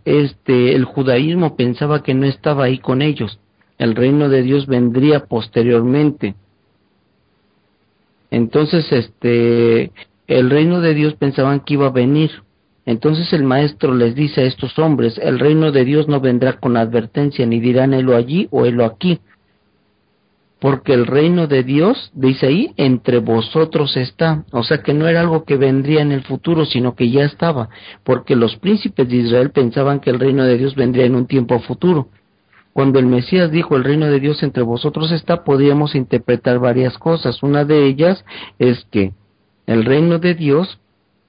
el judaísmo pensaba que no estaba ahí con ellos. El reino de Dios vendría posteriormente. Entonces, el reino de Dios pensaban que iba a venir. Entonces el maestro les dice a estos hombres, el reino de Dios no vendrá con advertencia, ni dirán helo allí o helo aquí, porque el reino de Dios, dice ahí, entre vosotros está. O sea que no era algo que vendría en el futuro, sino que ya estaba, porque los príncipes de Israel pensaban que el reino de Dios vendría en un tiempo futuro. Cuando el Mesías dijo el reino de Dios entre vosotros está, podríamos interpretar varias cosas. Una de ellas es que el reino de Dios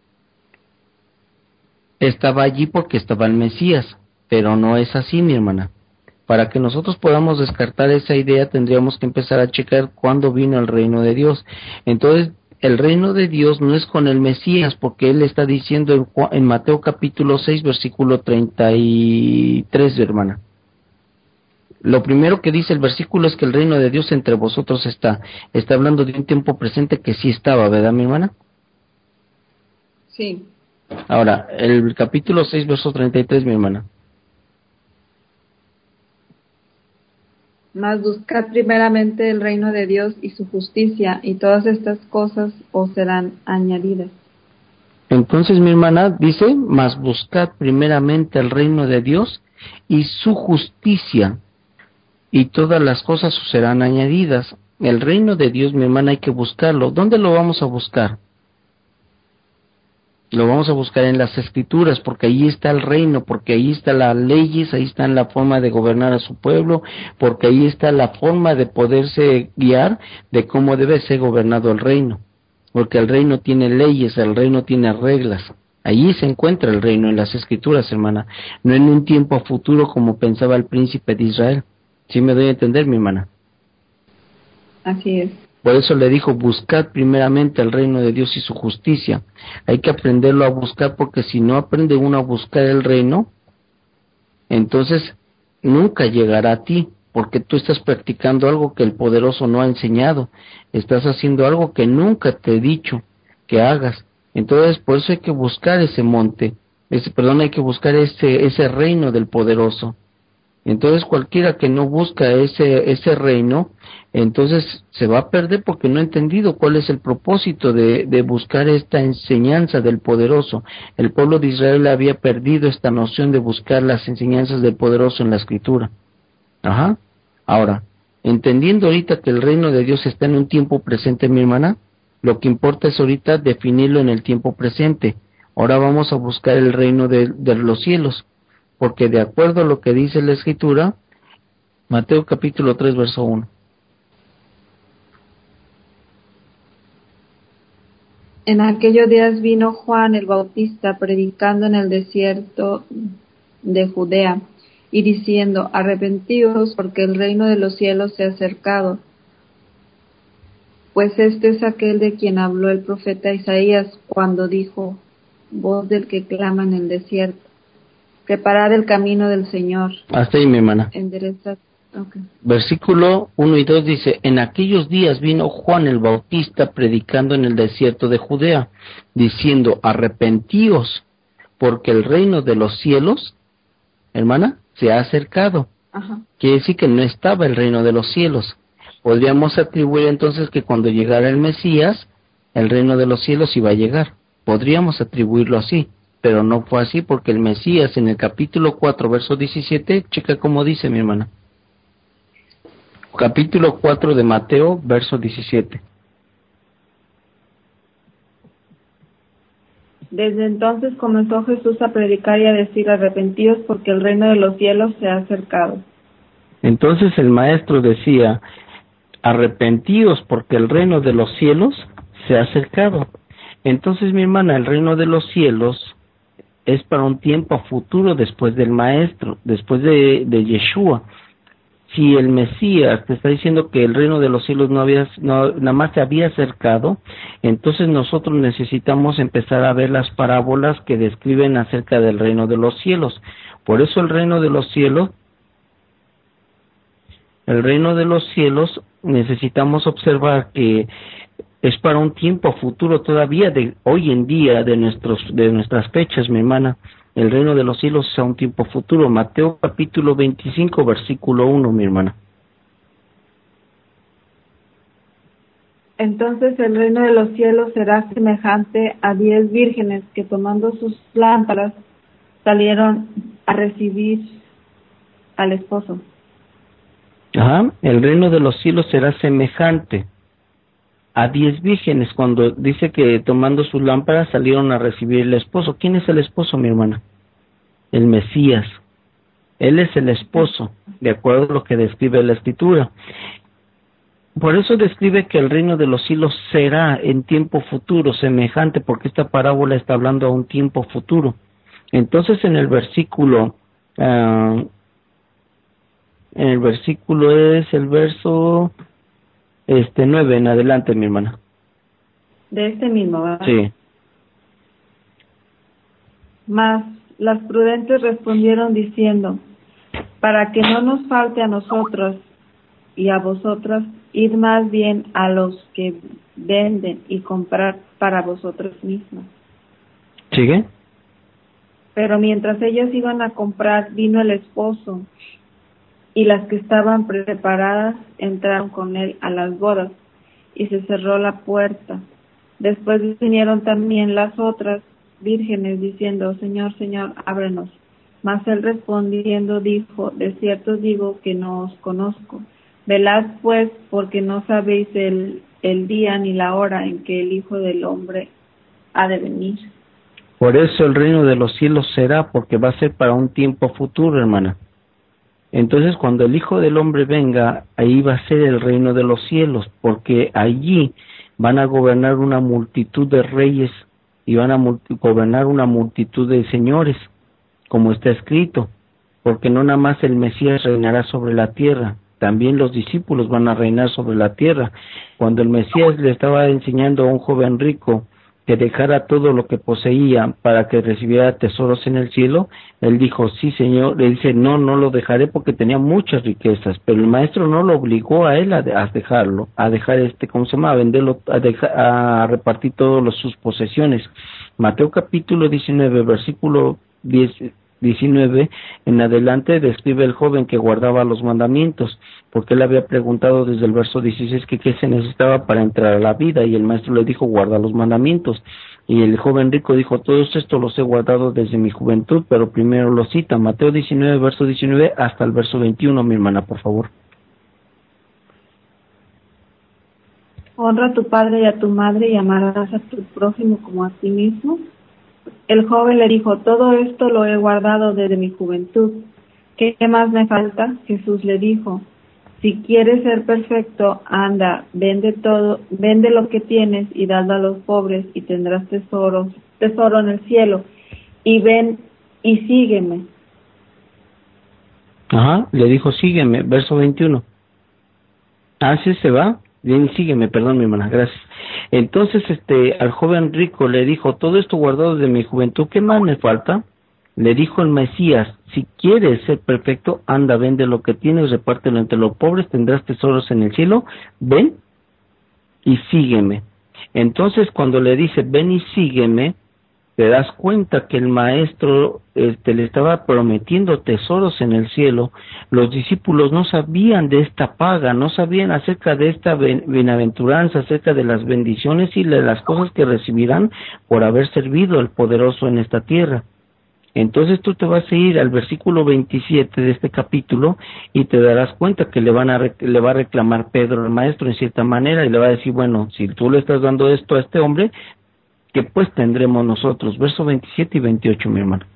estaba allí porque estaba el Mesías, pero no es así, mi hermana. Para que nosotros podamos descartar esa idea, tendríamos que empezar a checar cuándo vino el reino de Dios. Entonces, el reino de Dios no es con el Mesías, porque él está diciendo en Mateo capítulo 6, versículo 33, hermana. Lo primero que dice el versículo es que el reino de Dios entre vosotros está. Está hablando de un tiempo presente que sí estaba, ¿verdad, mi hermana? Sí. Ahora, el capítulo 6, verso 33, mi hermana. Mas buscad primeramente el reino de Dios y su justicia, y todas estas cosas os serán añadidas. Entonces, mi hermana dice, mas buscad primeramente el reino de Dios y su justicia, y todas las cosas os serán añadidas. El reino de Dios, mi hermana, hay que buscarlo. ¿Dónde lo vamos a buscar? Lo vamos a buscar en las Escrituras, porque ahí está el reino, porque ahí están las leyes, ahí está la forma de gobernar a su pueblo, porque ahí está la forma de poderse guiar de cómo debe ser gobernado el reino. Porque el reino tiene leyes, el reino tiene reglas. Allí se encuentra el reino, en las Escrituras, hermana, no en un tiempo futuro como pensaba el príncipe de Israel. ¿Sí me doy a entender, mi hermana? Así es. Por eso le dijo, buscad primeramente el reino de Dios y su justicia. Hay que aprenderlo a buscar, porque si no aprende uno a buscar el reino, entonces nunca llegará a ti, porque tú estás practicando algo que el poderoso no ha enseñado. Estás haciendo algo que nunca te he dicho que hagas. Entonces, por eso hay que buscar ese monte, hay que buscar ese reino del poderoso. Entonces cualquiera que no busca ese reino, entonces se va a perder porque no ha entendido cuál es el propósito de buscar esta enseñanza del poderoso. El pueblo de Israel había perdido esta noción de buscar las enseñanzas del poderoso en la Escritura. Ajá. Ahora, entendiendo ahorita que el reino de Dios está en un tiempo presente, mi hermana, lo que importa es ahorita definirlo en el tiempo presente. Ahora vamos a buscar el reino de los cielos, porque de acuerdo a lo que dice la Escritura, Mateo capítulo 3, verso 1. En aquellos días vino Juan el Bautista predicando en el desierto de Judea y diciendo, arrepentíos porque el reino de los cielos se ha acercado. Pues este es aquel de quien habló el profeta Isaías cuando dijo, voz del que clama en el desierto, preparad el camino del Señor. Hasta ahí, mi hermana. Enderezad. Okay. Versículo 1 y 2 dice, en aquellos días vino Juan el Bautista predicando en el desierto de Judea, diciendo, arrepentíos, porque el reino de los cielos, hermana, se ha acercado. Ajá. Quiere decir que no estaba el reino de los cielos. Podríamos atribuir entonces que cuando llegara el Mesías, el reino de los cielos iba a llegar. Podríamos atribuirlo así, pero no fue así, porque el Mesías en el capítulo 4, verso 17, checa cómo dice, mi hermana. Capítulo 4 de Mateo, verso 17. Desde entonces comenzó Jesús a predicar y a decir, arrepentíos porque el reino de los cielos se ha acercado. Entonces el maestro decía, arrepentíos porque el reino de los cielos se ha acercado. Entonces, mi hermana, el reino de los cielos es para un tiempo futuro después del maestro, después de Yeshua. Si el Mesías te está diciendo que el reino de los cielos nada más se había acercado, entonces nosotros necesitamos empezar a ver las parábolas que describen acerca del reino de los cielos. Por eso el reino de los cielos necesitamos observar que es para un tiempo futuro todavía de hoy en día de nuestras fechas, mi hermana. el reino de los cielos es a un tiempo futuro. Mateo capítulo 25, versículo 1, mi hermana. Entonces el reino de los cielos será semejante a 10 vírgenes que tomando sus lámparas salieron a recibir al esposo. Ajá, el reino de los cielos será semejante a 10 vírgenes, cuando dice que tomando sus lámparas salieron a recibir el esposo. ¿Quién es el esposo, mi hermana? El Mesías. Él es el esposo, de acuerdo a lo que describe la Escritura. Por eso describe que el reino de los cielos será en tiempo futuro semejante, porque esta parábola está hablando a un tiempo futuro. Entonces en el versículo es el verso 9 en adelante, mi hermana. De este mismo, ¿verdad? Sí. Mas las prudentes respondieron diciendo, para que no nos falte a nosotros y a vosotras, id más bien a los que venden y comprar para vosotros mismos. ¿Sigue? Pero mientras ellas iban a comprar, vino el esposo, y las que estaban preparadas entraron con él a las bodas, y se cerró la puerta. Después vinieron también las otras vírgenes diciendo, Señor, Señor, ábrenos. Mas él respondiendo dijo, de cierto digo que no os conozco. Velad pues, porque no sabéis el día ni la hora en que el Hijo del Hombre ha de venir. Por eso el reino de los cielos será, porque va a ser para un tiempo futuro, hermana. Entonces cuando el Hijo del Hombre venga, ahí va a ser el reino de los cielos, porque allí van a gobernar una multitud de reyes y van a gobernar una multitud de señores, como está escrito, porque no nada más el Mesías reinará sobre la tierra, también los discípulos van a reinar sobre la tierra. Cuando el Mesías le estaba enseñando a un joven rico que dejara todo lo que poseía para que recibiera tesoros en el cielo, él dijo, sí, Señor. Le dice, no lo dejaré, porque tenía muchas riquezas, pero el maestro no lo obligó a él a dejarlo, a dejar ¿cómo se llama? A venderlo, a repartir todas sus posesiones. Mateo capítulo 19, versículo 19 en adelante describe el joven que guardaba los mandamientos, porque él había preguntado desde el verso 16 que qué se necesitaba para entrar a la vida, y el maestro le dijo, guarda los mandamientos. Y el joven rico dijo, todo esto los he guardado desde mi juventud, pero primero lo cita, Mateo 19, verso 19 hasta el verso 21, mi hermana, por favor. Honra a tu padre y a tu madre, y amarás a tu prójimo como a ti mismo. El joven le dijo, todo esto lo he guardado desde mi juventud. ¿Qué más me falta? Jesús le dijo, si quieres ser perfecto, anda, vende lo que tienes y dadlo a los pobres, y tendrás tesoro en el cielo. Y ven y sígueme. Ajá, le dijo, sígueme, verso 21. Así se va. Bien, sígueme, perdón, mi hermana, gracias. Entonces, al joven rico le dijo, todo esto guardado de mi juventud, ¿qué más me falta? Le dijo el Mesías, si quieres ser perfecto, anda, vende lo que tienes, repártelo entre los pobres, tendrás tesoros en el cielo, ven y sígueme. Entonces, cuando le dice, ven y sígueme, te das cuenta que el maestro le estaba prometiendo tesoros en el cielo. Los discípulos no sabían de esta paga, no sabían acerca de esta bienaventuranza, acerca de las bendiciones y de las cosas que recibirán por haber servido al poderoso en esta tierra. Entonces tú te vas a ir al versículo 27 de este capítulo y te darás cuenta que le va a reclamar Pedro al maestro en cierta manera, y le va a decir, bueno, si tú le estás dando esto a este hombre, ¿qué pues tendremos nosotros? Verso 27 y 28, mi hermano.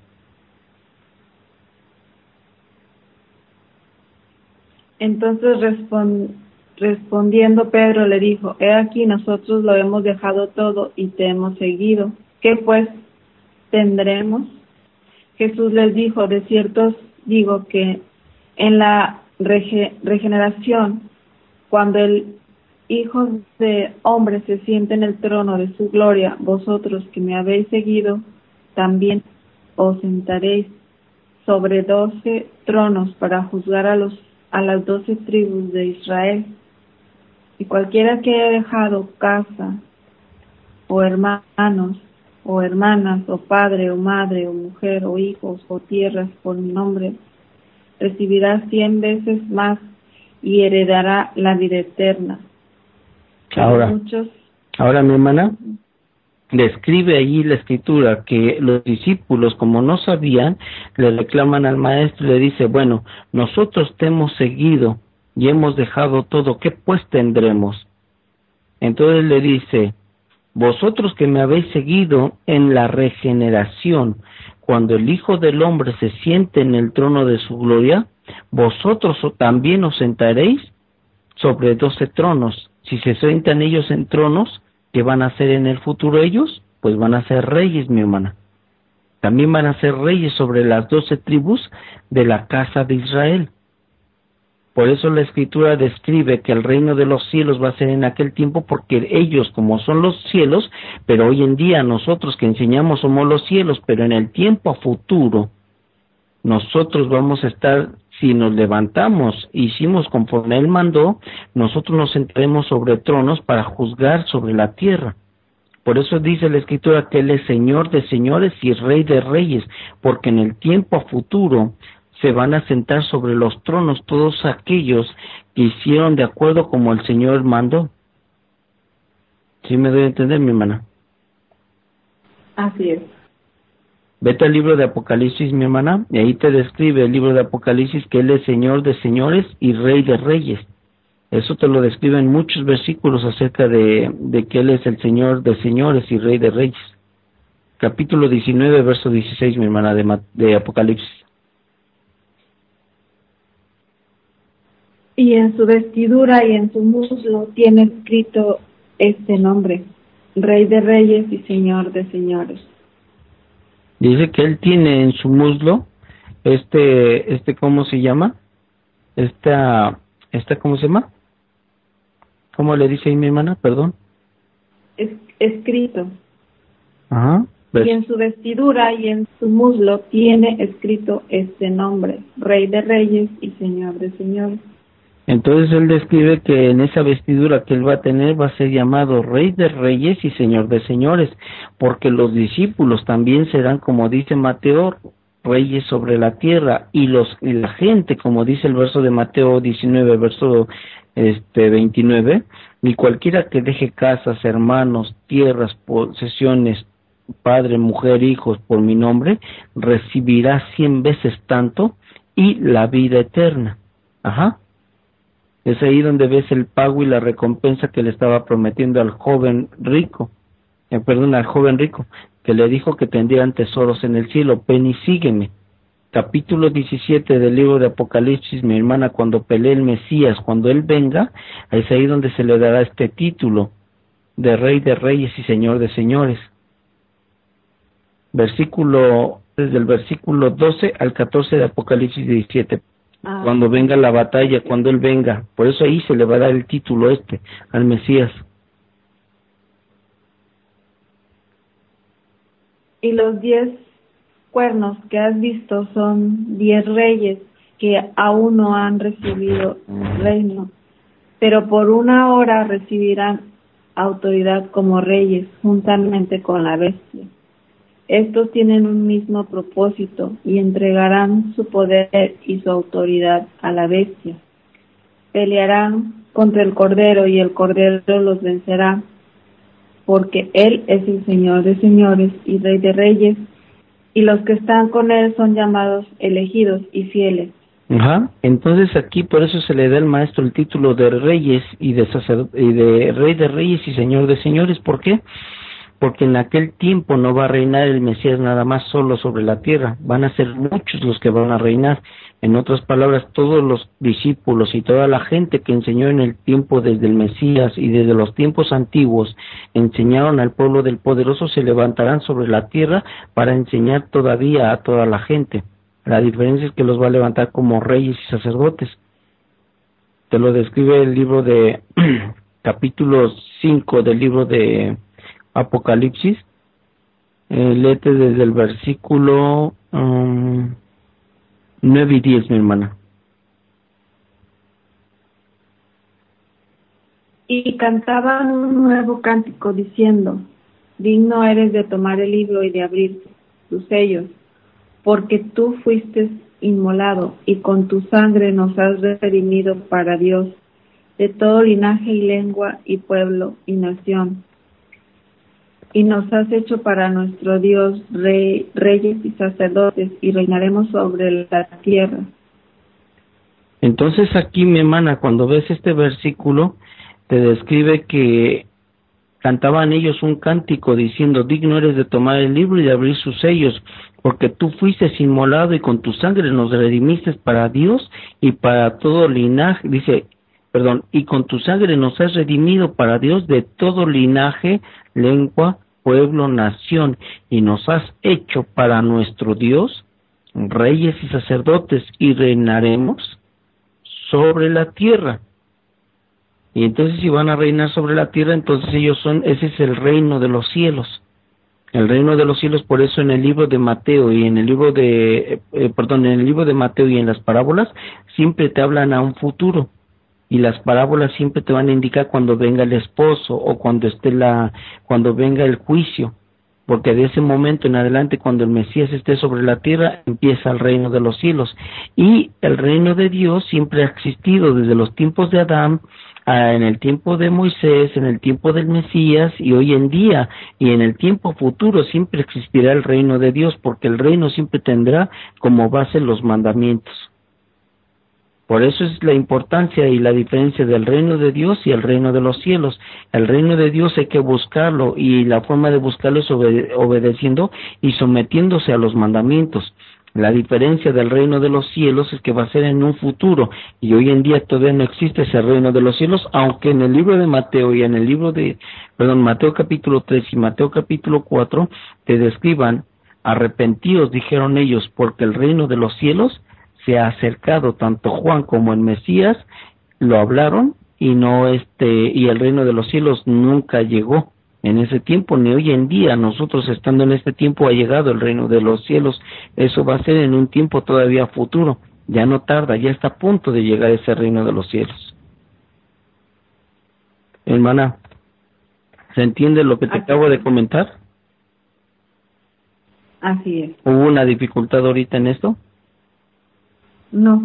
Entonces respondiendo Pedro le dijo, he aquí nosotros lo hemos dejado todo y te hemos seguido. ¿Qué pues tendremos? Jesús les dijo, de cierto os digo que en la regeneración, cuando el Hijo de Hombre se siente en el trono de su gloria, vosotros que me habéis seguido, también os sentaréis sobre 12 tronos para juzgar a las 12 tribus de Israel. Y cualquiera que haya dejado casa o hermanos o hermanas, o padre, o madre, o mujer, o hijos, o tierras por mi nombre, recibirá 100 veces más y heredará la vida eterna. Pero ahora mi hermana describe allí la escritura que los discípulos, como no sabían, le reclaman al maestro y le dice, bueno, nosotros te hemos seguido y hemos dejado todo, ¿qué pues tendremos? Entonces le dice, vosotros que me habéis seguido en la regeneración, cuando el Hijo del Hombre se siente en el trono de su gloria, vosotros también os sentaréis sobre 12 tronos. Si se sientan ellos en tronos, ¿qué van a ser en el futuro ellos? Pues van a ser reyes, mi hermana. También van a ser reyes sobre las 12 tribus de la casa de Israel. Por eso la Escritura describe que el reino de los cielos va a ser en aquel tiempo, porque ellos como son los cielos, pero hoy en día nosotros que enseñamos somos los cielos, pero en el tiempo a futuro nosotros vamos a estar, si nos levantamos, hicimos conforme Él mandó, nosotros nos sentaremos sobre tronos para juzgar sobre la tierra. Por eso dice la Escritura que Él es Señor de señores y Rey de reyes, porque en el tiempo a futuro se van a sentar sobre los tronos todos aquellos que hicieron de acuerdo como el Señor mandó. ¿Sí me doy a entender, mi hermana? Así es. Vete al libro de Apocalipsis, mi hermana, y ahí te describe el libro de Apocalipsis que Él es Señor de señores y Rey de reyes. Eso te lo describe en muchos versículos acerca de que Él es el Señor de señores y Rey de reyes. Capítulo 19, verso 16, mi hermana, de Apocalipsis. Y en su vestidura y en su muslo tiene escrito este nombre, Rey de reyes y Señor de señores. Dice que Él tiene en su muslo ¿cómo se llama? ¿Cómo se llama? ¿Cómo le dice ahí mi hermana? Perdón. Escrito. Ajá. Y en su vestidura y en su muslo tiene escrito este nombre, Rey de reyes y Señor de señores. Entonces Él describe que en esa vestidura que Él va a tener va a ser llamado Rey de reyes y Señor de señores, porque los discípulos también serán, como dice Mateo, reyes sobre la tierra, y la gente, como dice el verso de Mateo 19, verso 29, y cualquiera que deje casas, hermanos, tierras, posesiones, padre, mujer, hijos, por mi nombre, recibirá 100 veces tanto y la vida eterna. Ajá. Es ahí donde ves el pago y la recompensa que le estaba prometiendo al joven rico, al joven rico, que le dijo que tendrían tesoros en el cielo. Ven y sígueme. Capítulo 17 del libro de Apocalipsis, mi hermana, cuando pelee el Mesías, cuando Él venga, es ahí donde se le dará este título de Rey de Reyes y Señor de Señores. Desde el versículo 12 al 14 de Apocalipsis 17. Cuando venga la batalla, cuando Él venga. Por eso ahí se le va a dar el título al Mesías. Y los 10 cuernos que has visto son 10 reyes que aún no han recibido reino, pero por una hora recibirán autoridad como reyes juntamente con la bestia. Estos tienen un mismo propósito y entregarán su poder y su autoridad a la bestia. Pelearán contra el Cordero y el Cordero los vencerá, porque Él es el Señor de señores y Rey de reyes, y los que están con Él son llamados elegidos y fieles. Ajá. Entonces aquí por eso se le da al maestro el título de reyes y de Rey de reyes y Señor de señores. ¿Por qué? Porque en aquel tiempo no va a reinar el Mesías nada más solo sobre la tierra, van a ser muchos los que van a reinar. En otras palabras, todos los discípulos y toda la gente que enseñó en el tiempo desde el Mesías y desde los tiempos antiguos, enseñaron al pueblo del poderoso, se levantarán sobre la tierra para enseñar todavía a toda la gente. La diferencia es que los va a levantar como reyes y sacerdotes. Te lo describe el libro de capítulo 5 del libro de Apocalipsis. Léete desde el versículo 9 y 10, mi hermana. Y cantaban un nuevo cántico diciendo: digno eres de tomar el libro y de abrir sus sellos, porque tú fuiste inmolado y con tu sangre nos has redimido para Dios, de todo linaje y lengua y pueblo y nación. Y nos has hecho para nuestro Dios reyes y sacerdotes, y reinaremos sobre la tierra. Entonces aquí, mi hermana, cuando ves este versículo, te describe que cantaban ellos un cántico diciendo: digno eres de tomar el libro y de abrir sus sellos, porque tú fuiste inmolado y con tu sangre nos redimiste para Dios y para todo linaje, y con tu sangre nos has redimido para Dios de todo linaje, lengua, pueblo, nación, y nos has hecho para nuestro Dios reyes y sacerdotes, y reinaremos sobre la tierra. Y entonces, si van a reinar sobre la tierra, entonces ese es el reino de los cielos. El reino de los cielos. Por eso en el libro de Mateo y en el libro de Mateo y en las parábolas siempre te hablan a un futuro, y las parábolas siempre te van a indicar cuando venga el esposo o cuando venga el juicio, porque de ese momento en adelante, cuando el Mesías esté sobre la tierra, empieza el reino de los cielos. Y el reino de Dios siempre ha existido desde los tiempos de Adán, en el tiempo de Moisés, en el tiempo del Mesías, y hoy en día, y en el tiempo futuro siempre existirá el reino de Dios, porque el reino siempre tendrá como base los mandamientos. Por eso es la importancia y la diferencia del reino de Dios y el reino de los cielos. El reino de Dios hay que buscarlo, y la forma de buscarlo es obedeciendo y sometiéndose a los mandamientos. La diferencia del reino de los cielos es que va a ser en un futuro, y hoy en día todavía no existe ese reino de los cielos, aunque en el libro de Mateo y en el libro Mateo capítulo 3 y Mateo capítulo 4 te describan: arrepentidos, dijeron ellos, porque el reino de los cielos se ha acercado. Tanto Juan como el Mesías lo hablaron, y y el reino de los cielos nunca llegó en ese tiempo, ni hoy en día. Nosotros, estando en este tiempo, ha llegado el reino de los cielos. Eso va a ser en un tiempo todavía futuro, ya no tarda, ya está a punto de llegar ese reino de los cielos. Hermana, ¿se entiende lo que te acabo de comentar? Así es. ¿Hubo una dificultad ahorita en esto? No.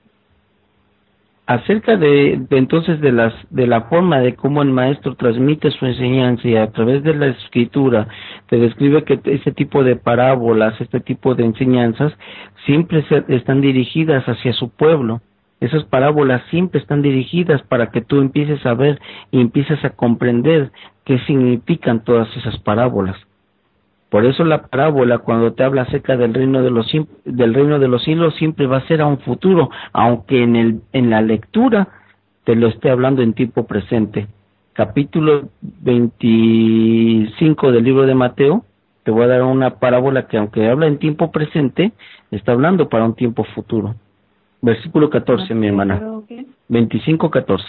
Acerca entonces de la forma de cómo el maestro transmite su enseñanza, y a través de la escritura te describe que este tipo de parábolas, este tipo de enseñanzas siempre están dirigidas hacia su pueblo. Esas parábolas siempre están dirigidas para que tú empieces a ver y empieces a comprender qué significan todas esas parábolas. Por eso la parábola, cuando te habla acerca del reino de los cielos, siempre va a ser a un futuro, aunque en la lectura te lo esté hablando en tiempo presente. Capítulo 25 del libro de Mateo, te voy a dar una parábola que, aunque habla en tiempo presente, está hablando para un tiempo futuro. Versículo 14, mi hermana. 25:14.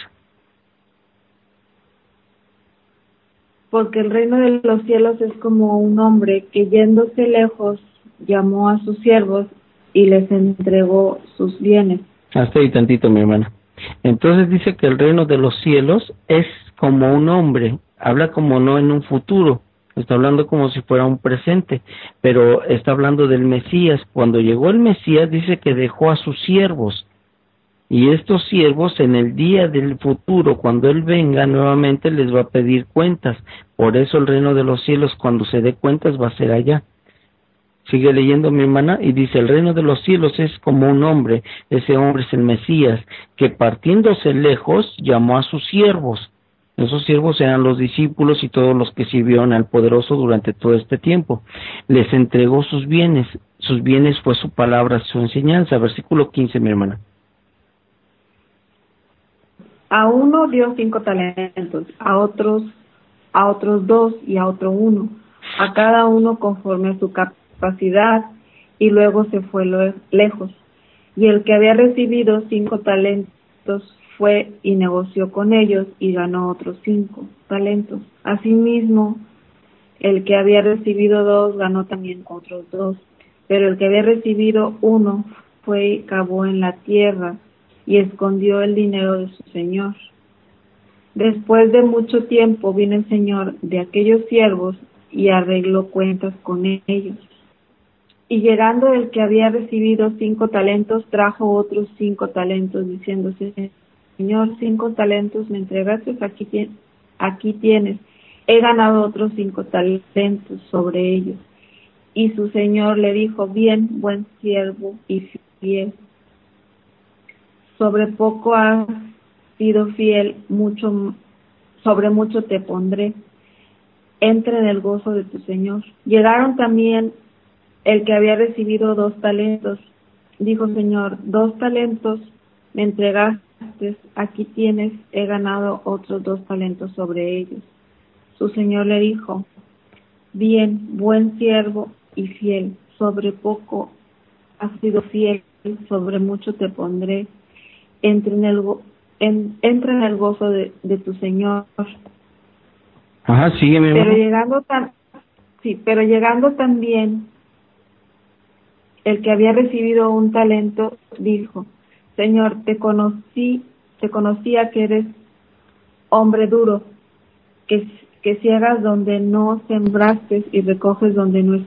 Porque el reino de los cielos es como un hombre que, yéndose lejos, llamó a sus siervos y les entregó sus bienes. Hasta ahí tantito, mi hermana. Entonces dice que el reino de los cielos es como un hombre. Habla como no en un futuro, está hablando como si fuera un presente, pero está hablando del Mesías. Cuando llegó el Mesías, dice que dejó a sus siervos. Y estos siervos, en el día del futuro, cuando Él venga nuevamente, les va a pedir cuentas. Por eso el reino de los cielos, cuando se dé cuentas, va a ser allá. Sigue leyendo, mi hermana, y dice: el reino de los cielos es como un hombre. Ese hombre es el Mesías, que partiéndose lejos, llamó a sus siervos. Esos siervos eran los discípulos y todos los que sirvieron al poderoso durante todo este tiempo. Les entregó sus bienes. Sus bienes fue su palabra, su enseñanza. Versículo 15, mi hermana. A uno dio 5 talentos, a otros 2 y a otro 1, a cada uno conforme a su capacidad, y luego se fue lejos. Y el que había recibido 5 talentos fue y negoció con ellos y ganó otros 5 talentos. Asimismo, el que había recibido 2 ganó también otros 2, pero el que había recibido 1 fue y cavó en la tierra y escondió el dinero de su señor. Después de mucho tiempo vino el señor de aquellos siervos y arregló cuentas con ellos. Y llegando el que había recibido 5 talentos, trajo otros 5 talentos, diciéndose: Señor, 5 talentos me entregaste, aquí tienes, he ganado otros 5 talentos sobre ellos. Y su señor le dijo: bien, buen siervo y fiel, sobre poco has sido fiel, sobre mucho te pondré, entra en el gozo de tu señor. Llegaron también el que había recibido 2 talentos, dijo: Señor, 2 talentos me entregaste, aquí tienes, he ganado otros 2 talentos sobre ellos. Su señor le dijo: bien, buen siervo y fiel, sobre poco has sido fiel, sobre mucho te pondré, entra en el gozo de tu señor. Ajá, sigue, mi hermano. Pero llegando también el que había recibido 1 talento, dijo: Señor, te conocía que eres hombre duro, que ciegas donde no sembraste y recoges donde no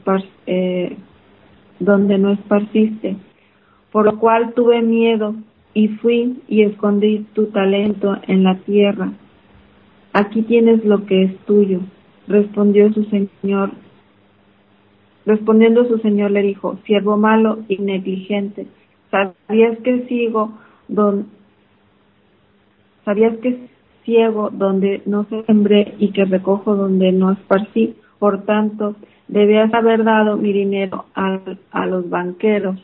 esparciste, por lo cual tuve miedo y fui y escondí tu talento en la tierra. Aquí tienes lo que es tuyo. Respondiendo su señor le dijo: siervo malo y negligente, ¿sabías que ciego donde no sembré y que recojo donde no esparcí? Por tanto, debías haber dado mi dinero a los banqueros.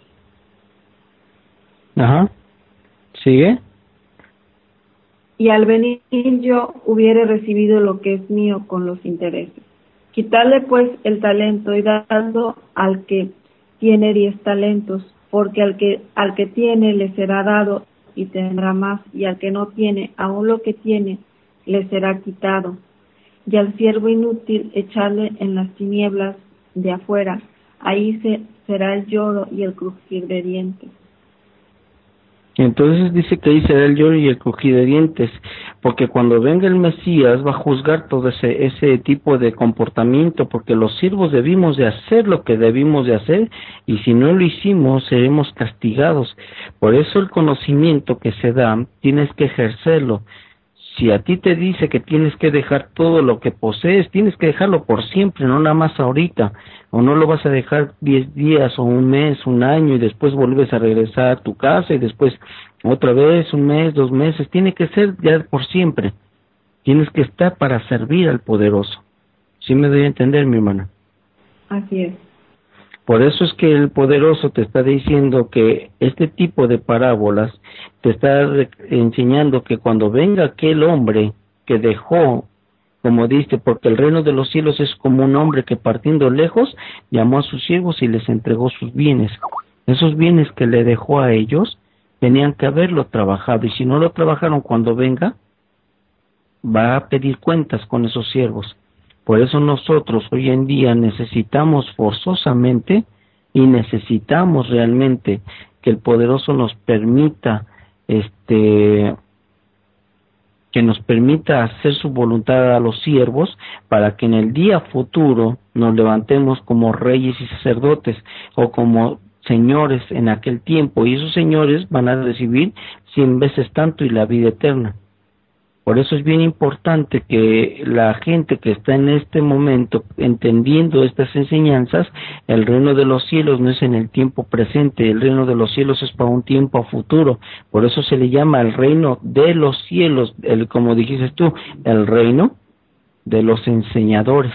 Ajá, sigue. Y al venir yo hubiere recibido lo que es mío con los intereses. Quitarle pues el talento y dando al que tiene 10 talentos, porque al que tiene le será dado y tendrá más, y al que no tiene, aún lo que tiene le será quitado. Y al siervo inútil echarle en las tinieblas de afuera, ahí será el lloro y el crujir de dientes. Entonces dice que ahí será el lloro y el crujir de dientes, porque cuando venga el Mesías va a juzgar todo ese tipo de comportamiento, porque los siervos debimos de hacer lo que debimos de hacer, y si no lo hicimos seremos castigados. Por eso el conocimiento que se da, tienes que ejercerlo. Si a ti te dice que tienes que dejar todo lo que posees, tienes que dejarlo por siempre, no nada más ahorita, o no lo vas a dejar 10 días o un mes, un año y después vuelves a regresar a tu casa y después otra vez un mes, 2 meses, tiene que ser ya por siempre, tienes que estar para servir al poderoso. ¿Sí me doy a entender, mi hermana? Así es. Por eso es que el poderoso te está diciendo que este tipo de parábolas te está enseñando que cuando venga aquel hombre que dejó, como dice, porque el reino de los cielos es como un hombre que partiendo lejos llamó a sus siervos y les entregó sus bienes. Esos bienes que le dejó a ellos tenían que haberlo trabajado, y si no lo trabajaron, cuando venga va a pedir cuentas con esos siervos. Por eso nosotros hoy en día necesitamos forzosamente y necesitamos realmente que el poderoso nos permita que nos permita hacer su voluntad a los siervos, para que en el día futuro nos levantemos como reyes y sacerdotes o como señores en aquel tiempo, y esos señores van a recibir 100 veces tanto y la vida eterna. Por eso es bien importante que la gente que está en este momento entendiendo estas enseñanzas, el reino de los cielos no es en el tiempo presente, el reino de los cielos es para un tiempo futuro. Por eso se le llama el reino de los cielos, como dijiste tú, el reino de los enseñadores.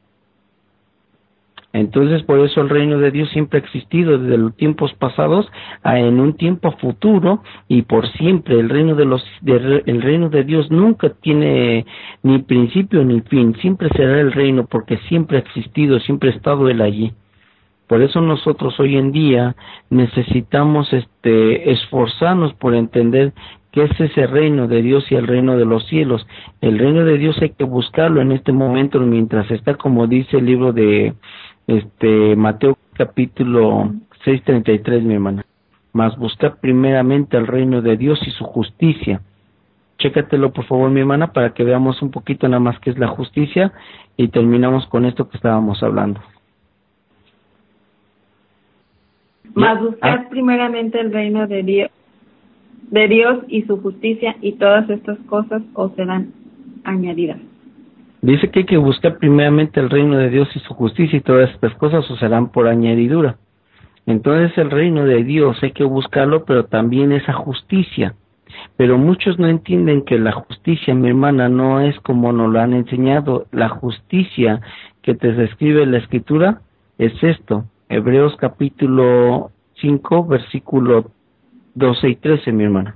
Entonces, por eso el reino de Dios siempre ha existido desde los tiempos pasados en un tiempo futuro y por siempre. El reino de Dios nunca tiene ni principio ni fin, siempre será el reino, porque siempre ha existido, siempre ha estado él allí. Por eso nosotros hoy en día necesitamos esforzarnos por entender qué es ese reino de Dios y el reino de los cielos. El reino de Dios hay que buscarlo en este momento, mientras está, como dice el libro de Mateo capítulo 6:33, mi hermana. Mas buscar primeramente el reino de Dios y su justicia. Chécatelo por favor, mi hermana, para que veamos un poquito nada más qué es la justicia y terminamos con esto que estábamos hablando. Mas buscad primeramente el reino de Dios y su justicia, y todas estas cosas os serán añadidas. Dice que hay que buscar primeramente el reino de Dios y su justicia, y todas estas cosas os serán por añadidura. Entonces el reino de Dios hay que buscarlo, pero también esa justicia. Pero muchos no entienden que la justicia, mi hermana, no es como nos lo han enseñado. La justicia que te describe la Escritura es esto. Hebreos capítulo 5, versículo 12 y 13, mi hermana.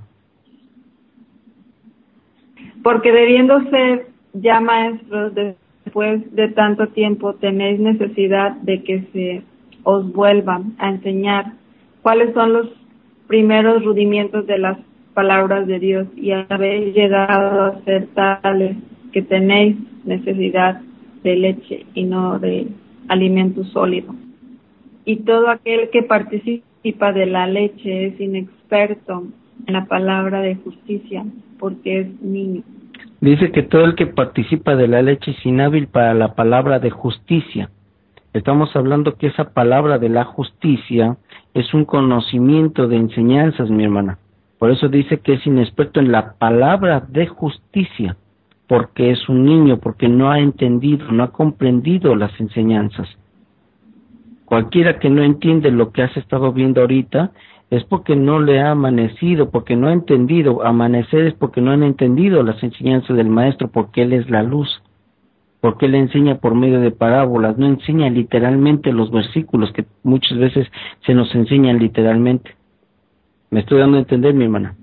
Porque debiendo ser ya maestros después de tanto tiempo, tenéis necesidad de que se os vuelvan a enseñar cuáles son los primeros rudimientos de las palabras de Dios, y habéis llegado a ser tales que tenéis necesidad de leche y no de alimento sólido. Y todo aquel que participa de la leche es inexperto en la palabra de justicia, porque es niño. Dice que todo el que participa de la leche es inhábil para la palabra de justicia. Estamos hablando que esa palabra de la justicia es un conocimiento de enseñanzas, mi hermana. Por eso dice que es inexperto en la palabra de justicia, porque es un niño, porque no ha entendido, no ha comprendido las enseñanzas. Cualquiera que no entiende lo que has estado viendo ahorita es porque no le ha amanecido, porque no ha entendido. Amanecer es porque no han entendido las enseñanzas del maestro, porque él es la luz, porque él enseña por medio de parábolas, no enseña literalmente los versículos que muchas veces se nos enseñan literalmente. ¿Me estoy dando a entender, mi hermana?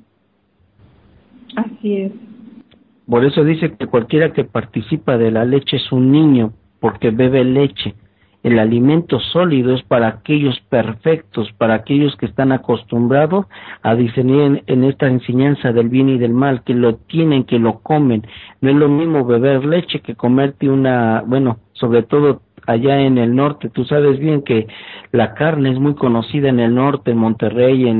Así es. Por eso dice que cualquiera que participa de la leche es un niño, porque bebe leche. El alimento sólido es para aquellos perfectos, para aquellos que están acostumbrados a discernir en esta enseñanza del bien y del mal, que lo tienen, que lo comen. No es lo mismo beber leche que comerte sobre todo allá en el norte. Tú sabes bien que la carne es muy conocida en el norte, en Monterrey,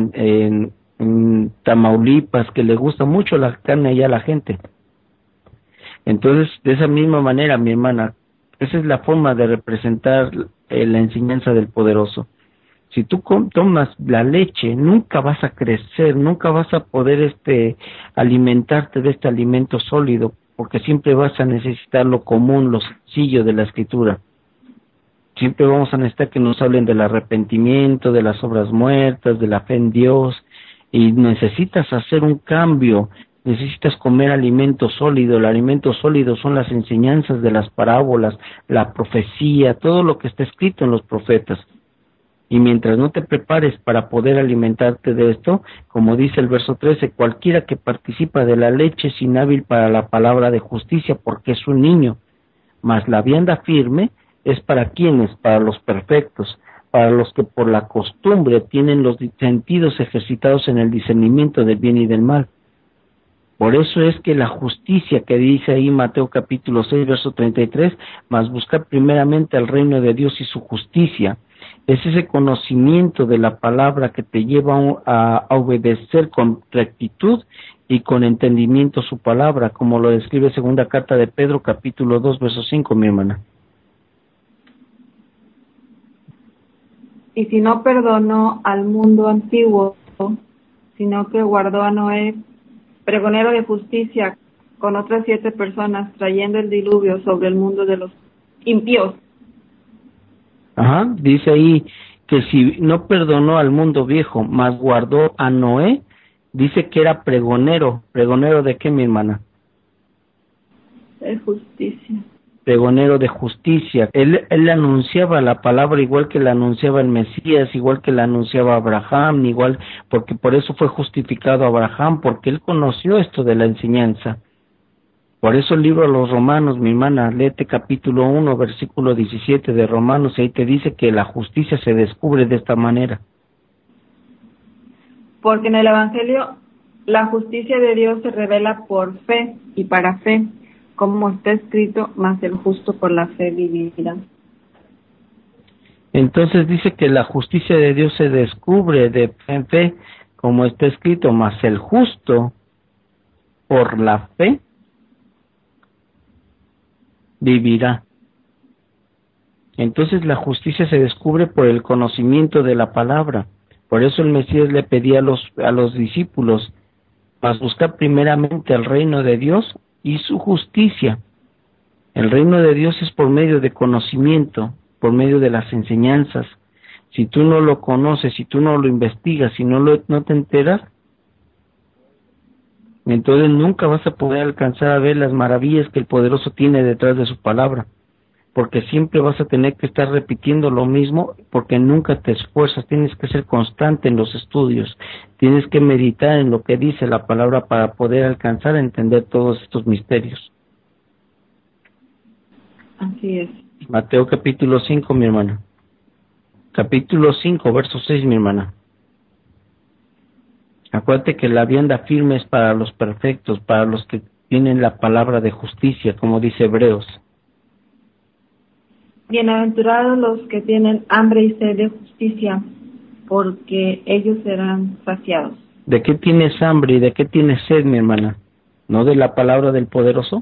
en Tamaulipas, que le gusta mucho la carne allá a la gente. Entonces, de esa misma manera, mi hermana, esa es la forma de representar la enseñanza del poderoso. Si tú tomas la leche, nunca vas a crecer, nunca vas a poder alimentarte de este alimento sólido, porque siempre vas a necesitar lo común, lo sencillo de la Escritura. Siempre vamos a necesitar que nos hablen del arrepentimiento, de las obras muertas, de la fe en Dios, y necesitas hacer un cambio. Necesitas comer alimento sólido. El alimento sólido son las enseñanzas de las parábolas, la profecía, todo lo que está escrito en los profetas. Y mientras no te prepares para poder alimentarte de esto, como dice el verso 13, cualquiera que participa de la leche es inhábil para la palabra de justicia, porque es un niño. Mas la vianda firme es para quienes, para los perfectos, para los que por la costumbre tienen los sentidos ejercitados en el discernimiento del bien y del mal. Por eso es que la justicia que dice ahí Mateo capítulo 6, verso 33, mas buscar primeramente el reino de Dios y su justicia, es ese conocimiento de la palabra que te lleva a obedecer con rectitud y con entendimiento su palabra, como lo describe segunda carta de Pedro capítulo 2, verso 5, mi hermana. Y si no perdonó al mundo antiguo, sino que guardó a Noé, pregonero de justicia, con otras 7 personas, trayendo el diluvio sobre el mundo de los impíos. Ajá, dice ahí que si no perdonó al mundo viejo, mas guardó a Noé, dice que era pregonero. ¿Pregonero de qué, mi hermana? De justicia. Pregonero de justicia. Él anunciaba la palabra igual que la anunciaba el Mesías, igual que la anunciaba Abraham, porque por eso fue justificado Abraham, porque él conoció esto de la enseñanza. Por eso el libro de los Romanos, mi hermana, léete capítulo 1, versículo 17 de Romanos, y ahí te dice que la justicia se descubre de esta manera. Porque en el Evangelio la justicia de Dios se revela por fe y para fe, como está escrito, mas el justo por la fe vivirá. Entonces dice que la justicia de Dios se descubre de fe en fe, como está escrito, mas el justo por la fe vivirá. Entonces la justicia se descubre por el conocimiento de la palabra. Por eso el Mesías le pedía a los discípulos, mas buscar primeramente el reino de Dios y su justicia. El reino de Dios es por medio de conocimiento, por medio de las enseñanzas. Si tú no lo conoces, si tú no lo investigas, si no te enteras, entonces nunca vas a poder alcanzar a ver las maravillas que el poderoso tiene detrás de su palabra, porque siempre vas a tener que estar repitiendo lo mismo, porque nunca te esfuerzas. Tienes que ser constante en los estudios, tienes que meditar en lo que dice la palabra para poder alcanzar a entender todos estos misterios. Así es. Mateo capítulo 5, mi hermana. Capítulo 5, verso 6, mi hermana. Acuérdate que la vianda firme es para los perfectos, para los que tienen la palabra de justicia, como dice Hebreos. Bienaventurados los que tienen hambre y sed de justicia, porque ellos serán saciados. ¿De qué tienes hambre y de qué tienes sed, mi hermana? ¿No de la palabra del poderoso?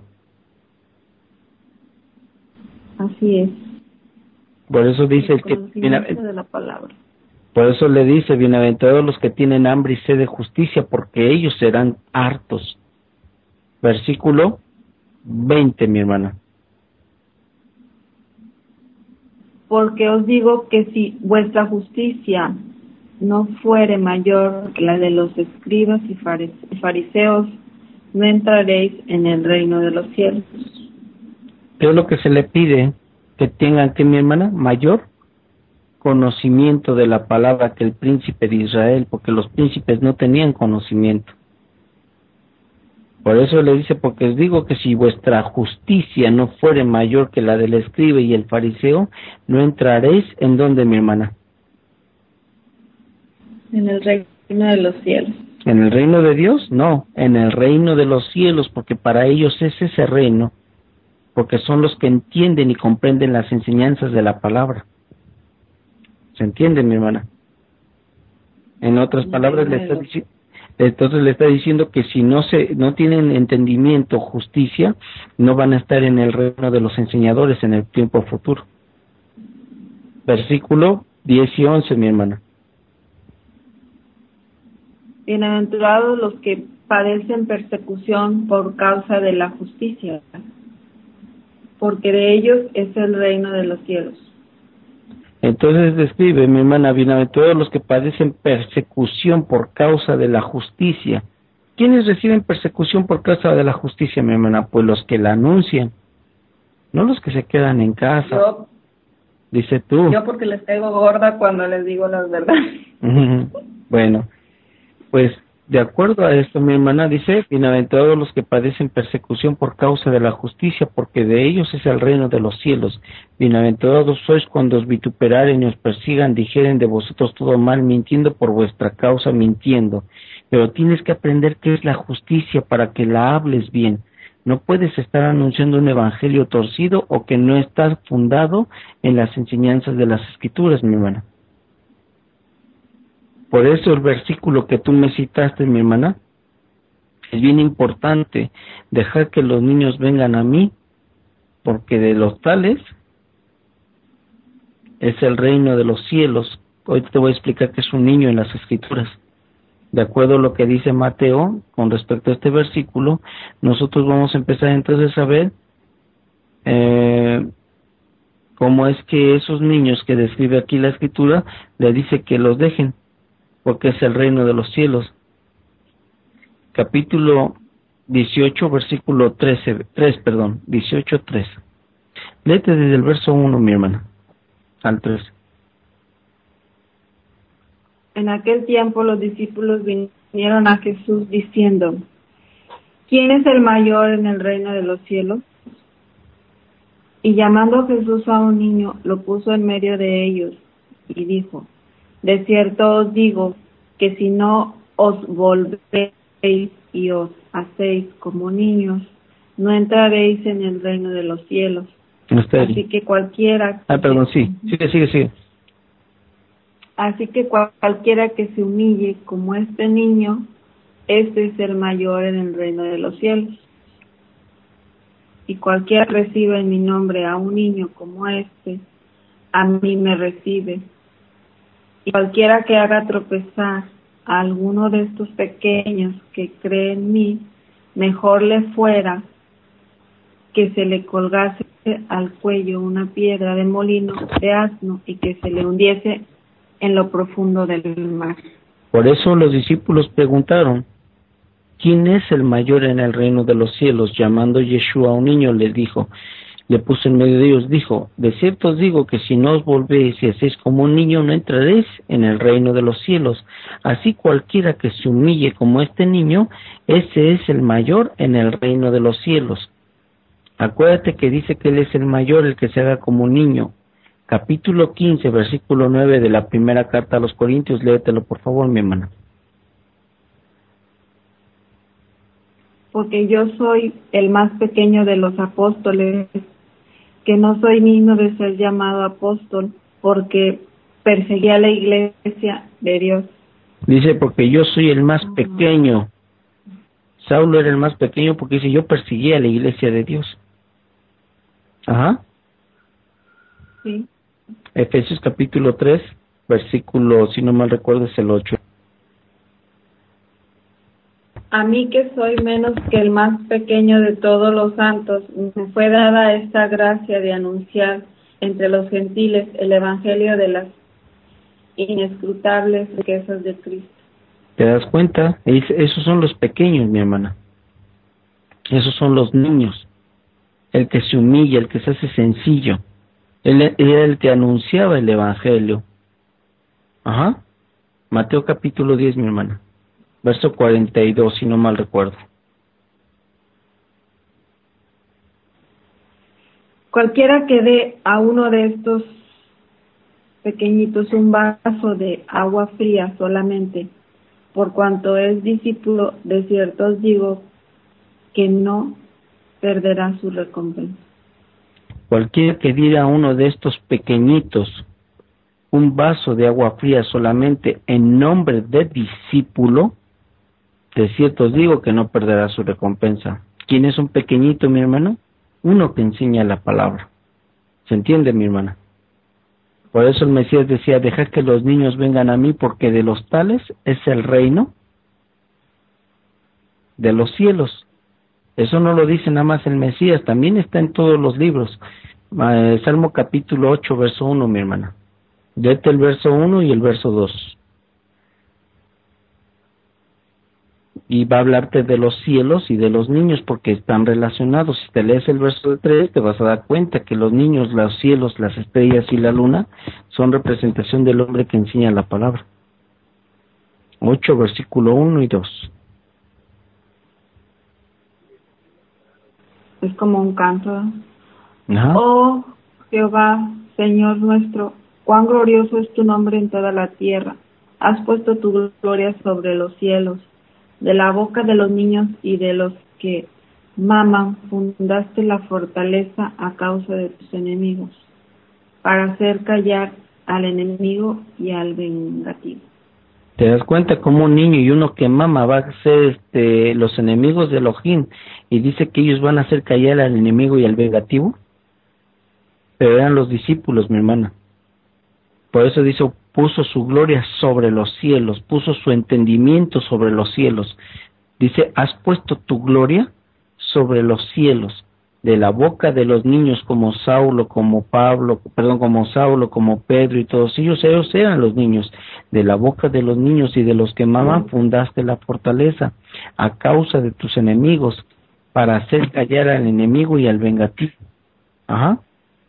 Así es. Por eso dice El que conocimiento de la palabra. por eso le dice, bienaventurados los que tienen hambre y sed de justicia, porque ellos serán hartos. Versículo 20, mi hermana. Porque os digo que si vuestra justicia no fuere mayor que la de los escribas y fariseos, no entraréis en el reino de los cielos. ¿Qué es lo que se le pide? Que tengan, que mi hermana, mayor conocimiento de la palabra que el príncipe de Israel, porque los príncipes no tenían conocimiento. Por eso le dice, porque os digo que si vuestra justicia no fuere mayor que la del escriba y el fariseo, no entraréis en donde, mi hermana. En el reino de los cielos. ¿En el reino de Dios? No, en el reino de los cielos, porque para ellos es ese reino, porque son los que entienden y comprenden las enseñanzas de la palabra. ¿Se entiende, mi hermana? En otras palabras, entonces le está diciendo que si no tienen entendimiento, justicia, no van a estar en el reino de los enseñadores en el tiempo futuro. Versículo 10 y 11, mi hermana. Bienaventurados los que padecen persecución por causa de la justicia, porque de ellos es el reino de los cielos. Entonces describe, mi hermana, bienaventurados los que padecen persecución por causa de la justicia. ¿Quiénes reciben persecución por causa de la justicia, mi hermana? Pues los que la anuncian, no los que se quedan en casa. Dice tú. Yo porque les caigo gorda cuando les digo las verdades. Bueno, pues de acuerdo a esto, mi hermana dice, bienaventurados los que padecen persecución por causa de la justicia, porque de ellos es el reino de los cielos. Bienaventurados sois cuando os vituperaren y os persigan, dijeren de vosotros todo mal, mintiendo por vuestra causa, mintiendo. Pero tienes que aprender qué es la justicia para que la hables bien. No puedes estar anunciando un evangelio torcido o que no está fundado en las enseñanzas de las Escrituras, mi hermana. Por eso el versículo que tú me citaste, mi hermana, es bien importante, dejar que los niños vengan a mí, porque de los tales es el reino de los cielos. Hoy te voy a explicar qué es un niño en las Escrituras. De acuerdo a lo que dice Mateo con respecto a este versículo, nosotros vamos a empezar entonces a ver cómo es que esos niños que describe aquí la Escritura, le dice que los dejen, porque es el reino de los cielos. Capítulo 18, versículo 18, 3. Léete desde el verso 1, mi hermana, al 3. En aquel tiempo los discípulos vinieron a Jesús diciendo, ¿quién es el mayor en el reino de los cielos? Y llamando Jesús a un niño, lo puso en medio de ellos y dijo, de cierto os digo que si no os volvéis y os hacéis como niños, no entraréis en el reino de los cielos. Así que cualquiera... Sigue. Así que cualquiera que se humille como este niño, este es el mayor en el reino de los cielos. Y cualquiera que reciba en mi nombre a un niño como este, a mí me recibe. Y cualquiera que haga tropezar a alguno de estos pequeños que cree en mí, mejor le fuera que se le colgase al cuello una piedra de molino de asno y que se le hundiese en lo profundo del mar. Por eso los discípulos preguntaron, ¿quién es el mayor en el reino de los cielos? Llamando Yeshua a un niño, le puso en medio de ellos, dijo, de cierto os digo que si no os volvéis y hacéis como un niño, no entraréis en el reino de los cielos. Así cualquiera que se humille como este niño, ese es el mayor en el reino de los cielos. Acuérdate que dice que él es el mayor, el que se haga como un niño. Capítulo 15, versículo 9 de la primera carta a los Corintios, léetelo por favor, mi hermana. Porque yo soy el más pequeño de los apóstoles, que no soy digno de ser llamado apóstol, porque perseguí a la iglesia de Dios. Dice, porque yo soy el más pequeño. Saulo era el más pequeño porque dice, yo perseguí a la iglesia de Dios. Ajá. Sí. Efesios capítulo 3, versículo, si no mal recuerdo, es el 8. A mí que soy menos que el más pequeño de todos los santos, me fue dada esta gracia de anunciar entre los gentiles el evangelio de las inescrutables riquezas de Cristo. ¿Te das cuenta? Esos son los pequeños, mi hermana. Esos son los niños. El que se humilla, el que se hace sencillo. Él era el que anunciaba el evangelio. Ajá. Mateo capítulo 10, mi hermana. Verso 42, si no mal recuerdo. Cualquiera que dé a uno de estos pequeñitos un vaso de agua fría solamente, por cuanto es discípulo, de cierto os digo que no perderá su recompensa. Cualquiera que diera a uno de estos pequeñitos un vaso de agua fría solamente en nombre de discípulo, de cierto os digo que no perderá su recompensa. ¿Quién es un pequeñito, mi hermano? Uno que enseña la palabra. ¿Se entiende, mi hermana? Por eso el Mesías decía, dejad que los niños vengan a mí, porque de los tales es el reino de los cielos. Eso no lo dice nada más el Mesías, también está en todos los libros. Salmo capítulo 8, verso 1, mi hermana. Léete el verso 1 y el verso 2. Y va a hablarte de los cielos y de los niños porque están relacionados. Si te lees el verso 3, te vas a dar cuenta que los niños, los cielos, las estrellas y la luna son representación del hombre que enseña la palabra. 8, versículo 1 y 2. Es como un canto. Ajá. Oh Jehová, Señor nuestro, cuán glorioso es tu nombre en toda la tierra. Has puesto tu gloria sobre los cielos. De la boca de los niños y de los que maman, fundaste la fortaleza a causa de tus enemigos, para hacer callar al enemigo y al vengativo. ¿Te das cuenta como un niño y uno que mama va a ser los enemigos de Elohim y dice que ellos van a hacer callar al enemigo y al vengativo? Pero eran los discípulos, mi hermana. Por eso dice, puso su gloria sobre los cielos, puso su entendimiento sobre los cielos. Dice, has puesto tu gloria sobre los cielos. De la boca de los niños como Saulo, como Saulo, como Pedro y todos ellos eran los niños. De la boca de los niños y de los que maman fundaste la fortaleza a causa de tus enemigos, para hacer callar al enemigo y al vengativo. Ajá.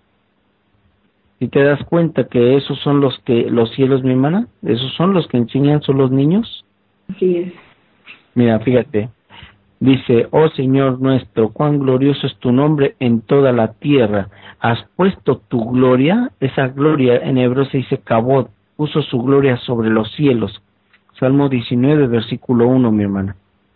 ¿Y te das cuenta que esos son los cielos, mi hermana? ¿Esos son los que enseñan, son los niños? Así es. Mira, fíjate. Dice, oh Señor nuestro, cuán glorioso es tu nombre en toda la tierra. Has puesto tu gloria, esa gloria en hebreo se dice kabod, puso su gloria sobre los cielos. Salmo 19, versículo 1, mi hermana.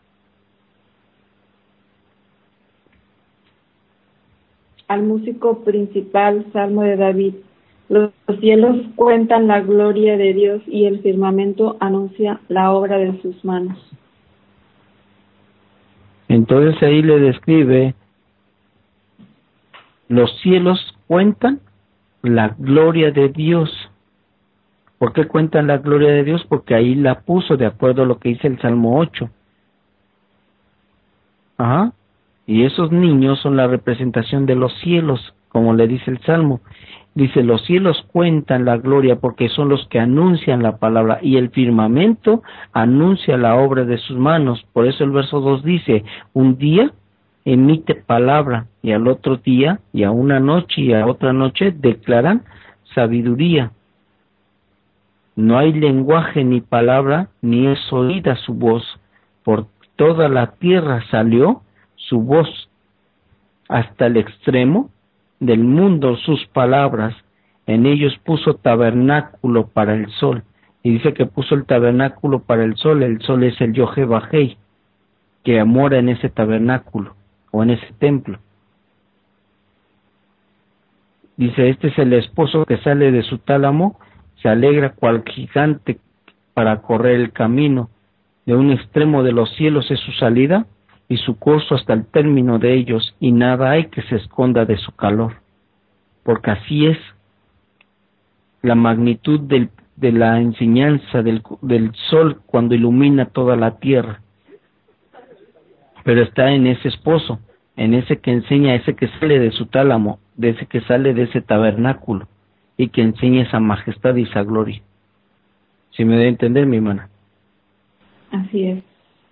Al músico principal, Salmo de David. Los cielos cuentan la gloria de Dios y el firmamento anuncia la obra de sus manos. Entonces ahí le describe, los cielos cuentan la gloria de Dios. ¿Por qué cuentan la gloria de Dios? Porque ahí la puso de acuerdo a lo que dice el Salmo 8. Ajá. Y esos niños son la representación de los cielos, como le dice el Salmo. Dice, los cielos cuentan la gloria porque son los que anuncian la palabra, y el firmamento anuncia la obra de sus manos. Por eso el verso 2 dice, un día emite palabra, y al otro día, y a una noche, y a otra noche declaran sabiduría. No hay lenguaje ni palabra, ni es oída su voz. Por toda la tierra salió su voz, hasta el extremo del mundo sus palabras. En ellos puso tabernáculo para el sol. Y dice que puso el tabernáculo para el sol es el Yohevahei, que mora en ese tabernáculo, o en ese templo. Dice, este es el esposo que sale de su tálamo, se alegra cual gigante para correr el camino. De un extremo de los cielos es su salida, y su curso hasta el término de ellos, y nada hay que se esconda de su calor. Porque así es la magnitud de la enseñanza del sol cuando ilumina toda la tierra. Pero está en ese esposo, en ese que enseña, ese que sale de su tálamo, de ese que sale de ese tabernáculo, y que enseña esa majestad y esa gloria. ¿Sí me da a entender, mi hermana? Así es.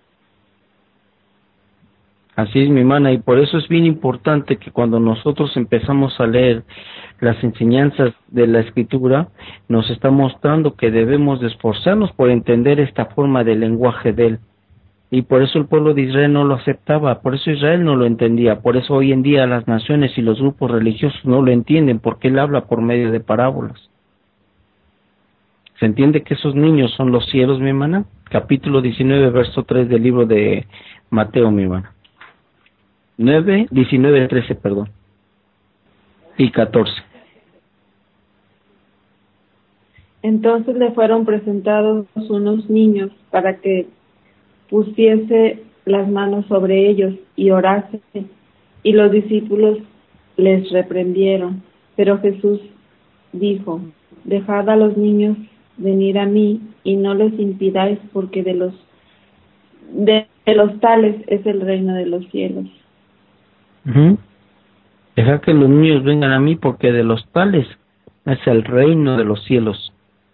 Así es, mi hermana, y por eso es bien importante que cuando nosotros empezamos a leer las enseñanzas de la Escritura, nos está mostrando que debemos de esforzarnos por entender esta forma de lenguaje de Él. Y por eso el pueblo de Israel no lo aceptaba, por eso Israel no lo entendía, por eso hoy en día las naciones y los grupos religiosos no lo entienden, porque Él habla por medio de parábolas. ¿Se entiende que esos niños son los cielos, mi hermana? Capítulo 19, verso 3 del libro de Mateo, mi hermana. 19, 13, perdón. Y 14. Entonces le fueron presentados unos niños para que pusiese las manos sobre ellos y orase, y los discípulos les reprendieron. Pero Jesús dijo, dejad a los niños venir a mí, y no les impidáis, porque de los tales es el reino de los cielos. Deja que los niños vengan a mí, porque de los tales es el reino de los cielos.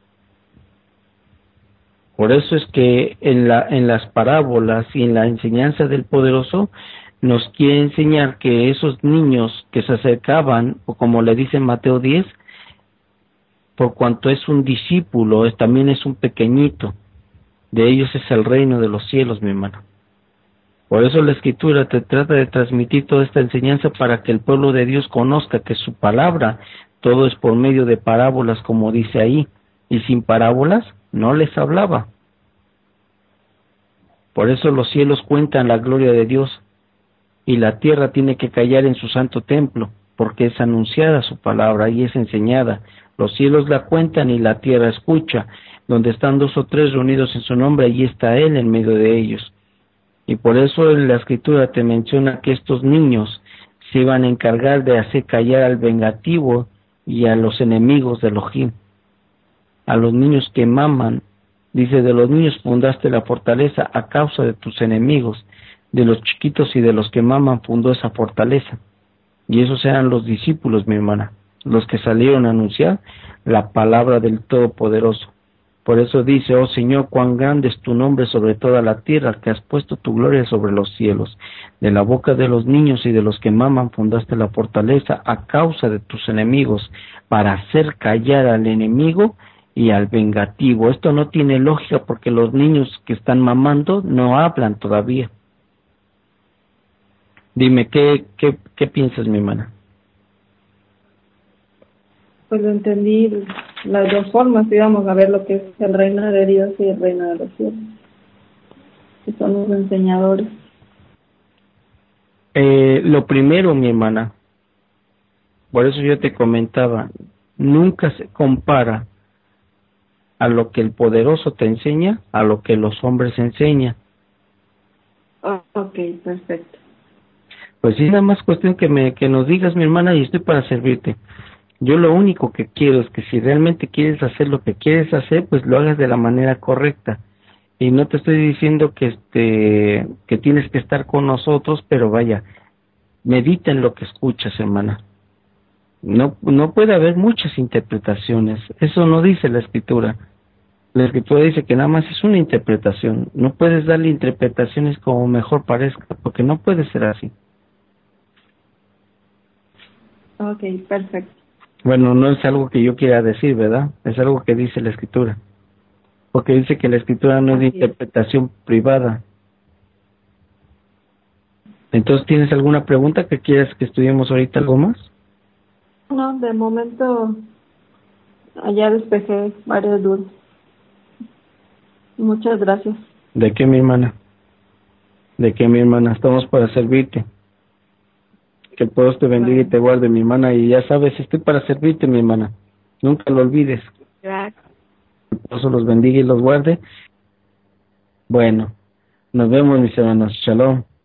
Por eso es que en las parábolas y en la enseñanza del poderoso nos quiere enseñar que esos niños que se acercaban, o como le dice Mateo 10, por cuanto es un discípulo, también es un pequeñito, de ellos es el reino de los cielos, mi hermano. Por eso la Escritura te trata de transmitir toda esta enseñanza para que el pueblo de Dios conozca que su palabra, todo es por medio de parábolas, como dice ahí, y sin parábolas no les hablaba. Por eso los cielos cuentan la gloria de Dios, y la tierra tiene que callar en su santo templo, porque es anunciada su palabra y es enseñada. Los cielos la cuentan y la tierra escucha. Donde están 2 o 3 reunidos en su nombre, allí está Él en medio de ellos. Y por eso en la Escritura te menciona que estos niños se iban a encargar de hacer callar al vengativo y a los enemigos de Elohim, a los niños que maman. Dice, de los niños fundaste la fortaleza a causa de tus enemigos, de los chiquitos y de los que maman fundó esa fortaleza. Y esos eran los discípulos, mi hermana, los que salieron a anunciar la palabra del Todopoderoso. Por eso dice, oh Señor, cuán grande es tu nombre sobre toda la tierra, que has puesto tu gloria sobre los cielos. De la boca de los niños y de los que maman fundaste la fortaleza a causa de tus enemigos, para hacer callar al enemigo y al vengativo. Esto no tiene lógica porque los niños que están mamando no hablan todavía. Dime, ¿qué piensas, mi hermana? Pues lo entendí las dos formas, íbamos a ver lo que es el reino de Dios y el reino de los cielos, que son los enseñadores. Lo primero, mi hermana, por eso yo te comentaba, nunca se compara a lo que el poderoso te enseña a lo que los hombres enseñan. Oh, ok, perfecto. Pues sí, nada más cuestión que nos digas, mi hermana, y estoy para servirte. Yo lo único que quiero es que si realmente quieres hacer lo que quieres hacer, pues lo hagas de la manera correcta. Y no te estoy diciendo que tienes que estar con nosotros, pero vaya, medita en lo que escuchas, hermana. No puede haber muchas interpretaciones. Eso no dice la escritura. La escritura dice que nada más es una interpretación. No puedes darle interpretaciones como mejor parezca, porque no puede ser así. Ok, perfecto. Bueno, no es algo que yo quiera decir, ¿verdad? Es algo que dice la escritura. Porque dice que la escritura no es de Así es. interpretación privada. Entonces, ¿tienes alguna pregunta que quieras que estudiemos ahorita algo más? No, de momento ya despejé varias dudas. Muchas gracias. ¿De qué, mi hermana? ¿De qué, mi hermana? Estamos para servirte. Que el Dios te bendiga y Bueno, te guarde, mi hermana. Y ya sabes, estoy para servirte, mi hermana. Nunca lo olvides. gracias. Que Dios los bendiga y los guarde. Bueno, nos vemos, mis hermanos. Shalom.